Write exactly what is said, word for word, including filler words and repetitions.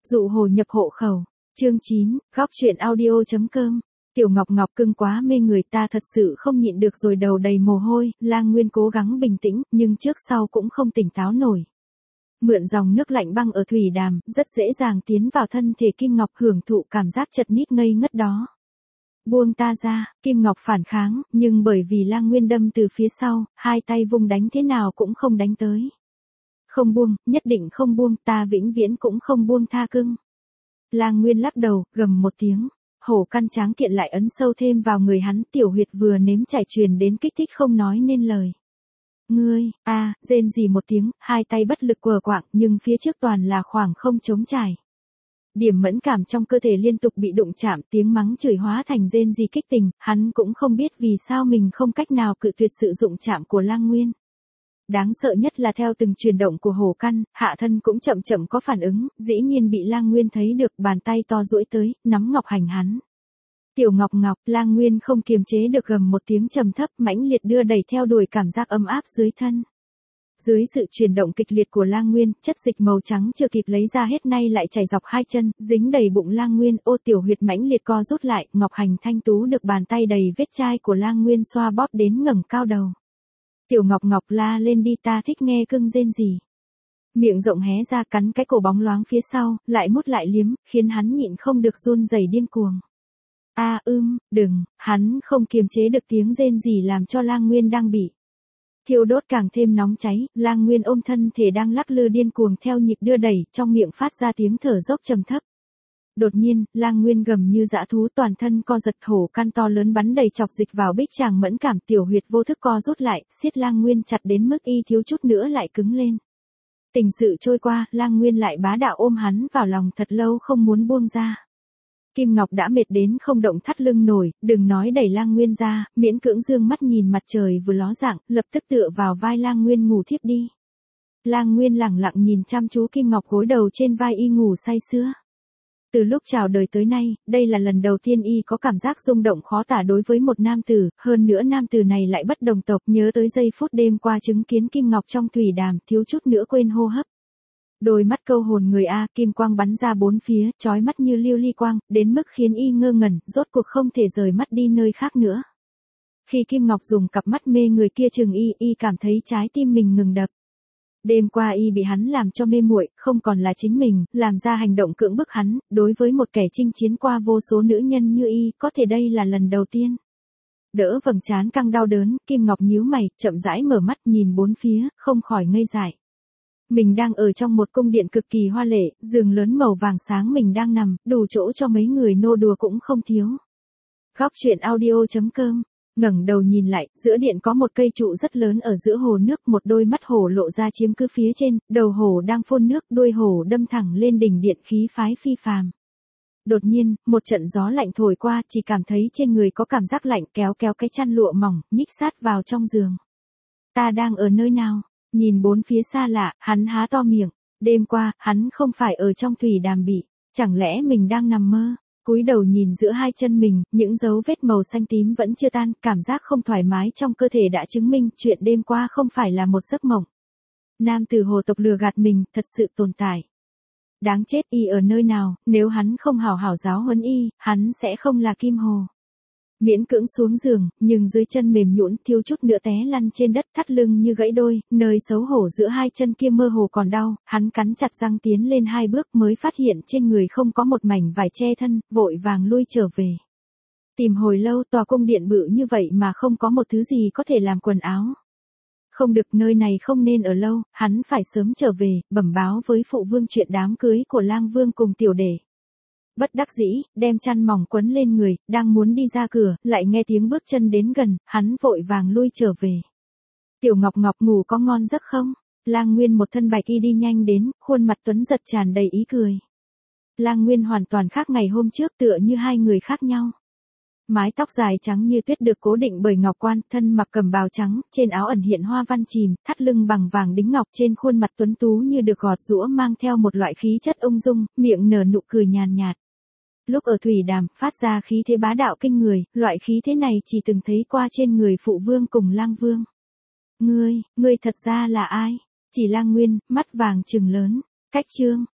Dụ hồ nhập hộ khẩu. Chương chín, góc truyện audio.com. Tiểu Ngọc Ngọc cưng quá mê người, ta thật sự không nhịn được rồi, đầu đầy mồ hôi. Lang Nguyên cố gắng bình tĩnh, nhưng trước sau cũng không tỉnh táo nổi. Mượn dòng nước lạnh băng ở thủy đàm, rất dễ dàng tiến vào thân thể Kim Ngọc, hưởng thụ cảm giác chật ních ngây ngất đó. Buông ta ra, Kim Ngọc phản kháng, nhưng bởi vì Lang Nguyên đâm từ phía sau, hai tay vung đánh thế nào cũng không đánh tới. Không buông, nhất định không buông, ta vĩnh viễn cũng không buông tha cưng. Lang Nguyên lắc đầu, gầm một tiếng. Hổ căn tráng kiện lại ấn sâu thêm vào người hắn, tiểu huyệt vừa nếm chảy truyền đến kích thích không nói nên lời. Ngươi, a, à, rên rỉ một tiếng, hai tay bất lực quờ quạng, nhưng phía trước toàn là khoảng không trống trải. Điểm mẫn cảm trong cơ thể liên tục bị đụng chạm, tiếng mắng chửi hóa thành rên rỉ kích tình, hắn cũng không biết vì sao mình không cách nào cự tuyệt sự đụng chạm của Lang Nguyên. Đáng sợ nhất là theo từng chuyển động của hổ căn, hạ thân cũng chậm chậm có phản ứng, dĩ nhiên bị Lang Nguyên thấy được, bàn tay to duỗi tới, nắm ngọc hành hắn. Tiểu Ngọc Ngọc, Lang Nguyên không kiềm chế được gầm một tiếng trầm thấp, mãnh liệt đưa đẩy theo đuổi cảm giác ấm áp dưới thân. Dưới sự chuyển động kịch liệt của Lang Nguyên, chất dịch màu trắng chưa kịp lấy ra hết nay lại chảy dọc hai chân, dính đầy bụng Lang Nguyên, ô tiểu huyệt mãnh liệt co rút lại, ngọc hành thanh tú được bàn tay đầy vết chai của Lang Nguyên xoa bóp đến ngẩng cao đầu. Tiểu Ngọc Ngọc la lên đi, ta thích nghe cưng rên rỉ. Miệng rộng hé ra cắn cái cổ bóng loáng phía sau, lại mút lại liếm, khiến hắn nhịn không được run rẩy điên cuồng. A à, ưm, đừng, hắn không kiềm chế được tiếng rên rỉ làm cho Lang Nguyên đang bị thiêu đốt càng thêm nóng cháy, Lang Nguyên ôm thân thể đang lắc lư điên cuồng theo nhịp đưa đẩy, trong miệng phát ra tiếng thở dốc trầm thấp. Đột nhiên, Lang Nguyên gầm như dã thú, toàn thân co giật, hổ căn to lớn bắn đầy chọc dịch vào bích tràng mẫn cảm, tiểu huyệt vô thức co rút lại, siết Lang Nguyên chặt đến mức y thiếu chút nữa lại cứng lên. Tình sự trôi qua, Lang Nguyên lại bá đạo ôm hắn vào lòng thật lâu không muốn buông ra. Kim Ngọc đã mệt đến không động thắt lưng nổi, đừng nói đẩy Lang Nguyên ra, miễn cưỡng dương mắt nhìn mặt trời vừa ló dạng, lập tức tựa vào vai Lang Nguyên ngủ thiếp đi. Lang Nguyên lẳng lặng nhìn chăm chú Kim Ngọc gối đầu trên vai y ngủ say sưa. Từ lúc chào đời tới nay, đây là lần đầu tiên y có cảm giác rung động khó tả đối với một nam tử, hơn nữa nam tử này lại bất đồng tộc, nhớ tới giây phút đêm qua chứng kiến Kim Ngọc trong thủy đàm, thiếu chút nữa quên hô hấp. Đôi mắt câu hồn người a, kim quang bắn ra bốn phía, chói mắt như lưu ly quang, đến mức khiến y ngơ ngẩn, rốt cuộc không thể rời mắt đi nơi khác nữa. Khi Kim Ngọc dùng cặp mắt mê người kia chừng y, y cảm thấy trái tim mình ngừng đập. Đêm qua y bị hắn làm cho mê muội, không còn là chính mình, làm ra hành động cưỡng bức hắn, đối với một kẻ chinh chiến qua vô số nữ nhân như y, có thể đây là lần đầu tiên. Đỡ vầng trán căng đau đớn, Kim Ngọc nhíu mày, chậm rãi mở mắt nhìn bốn phía, không khỏi ngây dại. Mình đang ở trong một cung điện cực kỳ hoa lệ, giường lớn màu vàng sáng mình đang nằm, đủ chỗ cho mấy người nô đùa cũng không thiếu. Góc truyện audio.com. Ngẩng đầu nhìn lại, giữa điện có một cây trụ rất lớn ở giữa hồ nước, một đôi mắt hổ lộ ra chiếm cứ phía trên, đầu hổ đang phun nước, đuôi hổ đâm thẳng lên đỉnh điện, khí phái phi phàm. Đột nhiên, một trận gió lạnh thổi qua, chỉ cảm thấy trên người có cảm giác lạnh, kéo kéo cái chăn lụa mỏng, nhích sát vào trong giường. Ta đang ở nơi nào? Nhìn bốn phía xa lạ, hắn há to miệng. Đêm qua, hắn không phải ở trong thủy đàm bị, chẳng lẽ mình đang nằm mơ? Cúi đầu nhìn giữa hai chân mình, những dấu vết màu xanh tím vẫn chưa tan, cảm giác không thoải mái trong cơ thể đã chứng minh chuyện đêm qua không phải là một giấc mộng. Nam tử hồ tộc lừa gạt mình, thật sự tồn tại. Đáng chết, y ở nơi nào, nếu hắn không hảo hảo giáo huấn y, hắn sẽ không là Kim Hồ. Miễn cưỡng xuống giường, nhưng dưới chân mềm nhũn, thiếu chút nữa té lăn trên đất, thắt lưng như gãy đôi, nơi xấu hổ giữa hai chân kia mơ hồ còn đau, hắn cắn chặt răng tiến lên hai bước mới phát hiện trên người không có một mảnh vải che thân, vội vàng lui trở về. Tìm hồi lâu, tòa cung điện bự như vậy mà không có một thứ gì có thể làm quần áo. Không được, nơi này không nên ở lâu, hắn phải sớm trở về, bẩm báo với phụ vương chuyện đám cưới của Lang Vương cùng tiểu đệ. Bất đắc dĩ, đem chăn mỏng quấn lên người, đang muốn đi ra cửa, lại nghe tiếng bước chân đến gần, hắn vội vàng lui trở về. Tiểu Ngọc Ngọc ngủ có ngon giấc không? Lang Nguyên một thân bạch y đi nhanh đến, khuôn mặt tuấn giật tràn đầy ý cười. Lang Nguyên hoàn toàn khác ngày hôm trước, tựa như hai người khác nhau. Mái tóc dài trắng như tuyết được cố định bởi ngọc quan, thân mặc cẩm bào trắng, trên áo ẩn hiện hoa văn chìm, thắt lưng bằng vàng đính ngọc, trên khuôn mặt tuấn tú như được gọt giũa mang theo một loại khí chất ung dung, miệng nở nụ cười nhàn nhạt. Lúc ở thủy đàm, phát ra khí thế bá đạo kinh người, loại khí thế này chỉ từng thấy qua trên người phụ vương cùng Lang Vương. Ngươi, ngươi thật ra là ai? Chỉ Lang Nguyên, mắt vàng trừng lớn. Cách chương,